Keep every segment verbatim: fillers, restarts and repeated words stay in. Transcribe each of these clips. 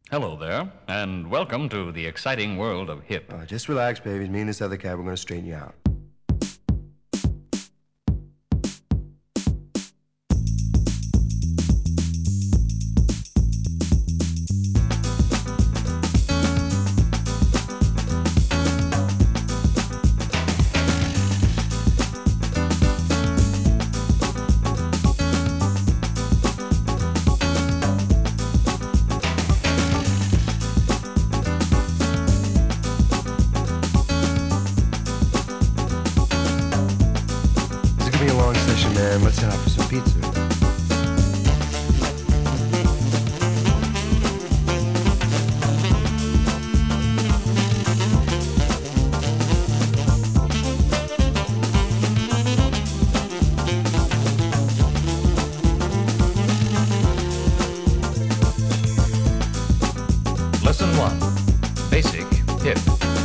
Hello there, and welcome to the exciting world of hip. Uh, just relax, baby. Me and this other guy, we're gonna straighten you out. This is gonna be a long session, man. Let's head out for some pizza. Lesson one, basic hip.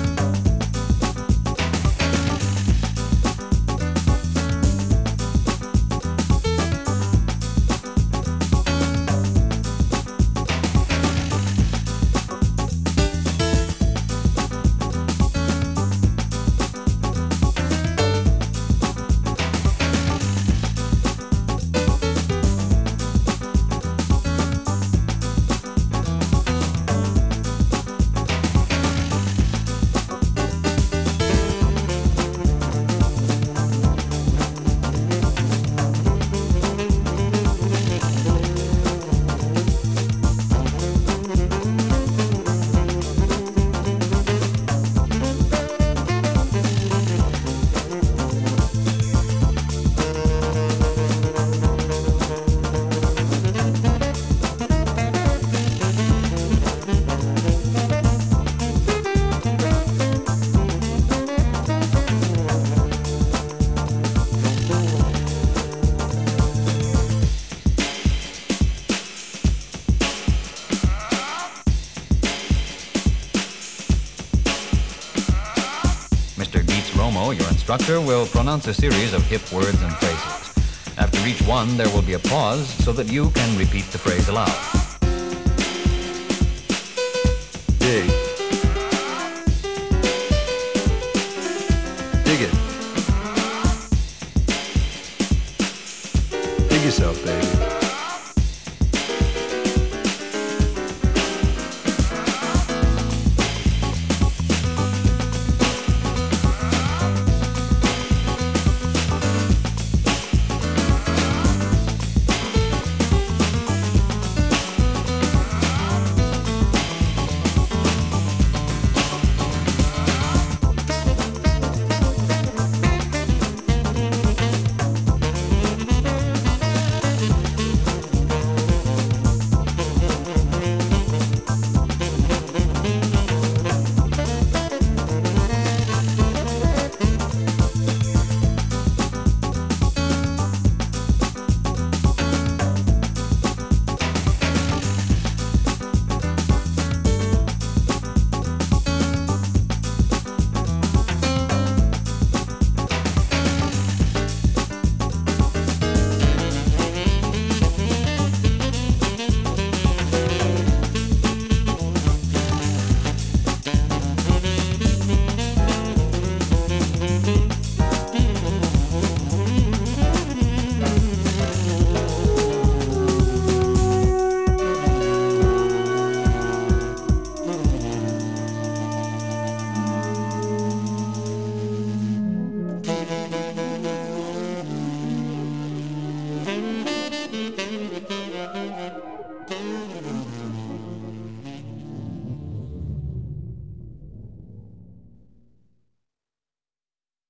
Mister Geets Romo, your instructor, will pronounce a series of hip words and phrases. After each one, there will be a pause so that you can repeat the phrase aloud. Dig. Dig it. Dig yourself, baby.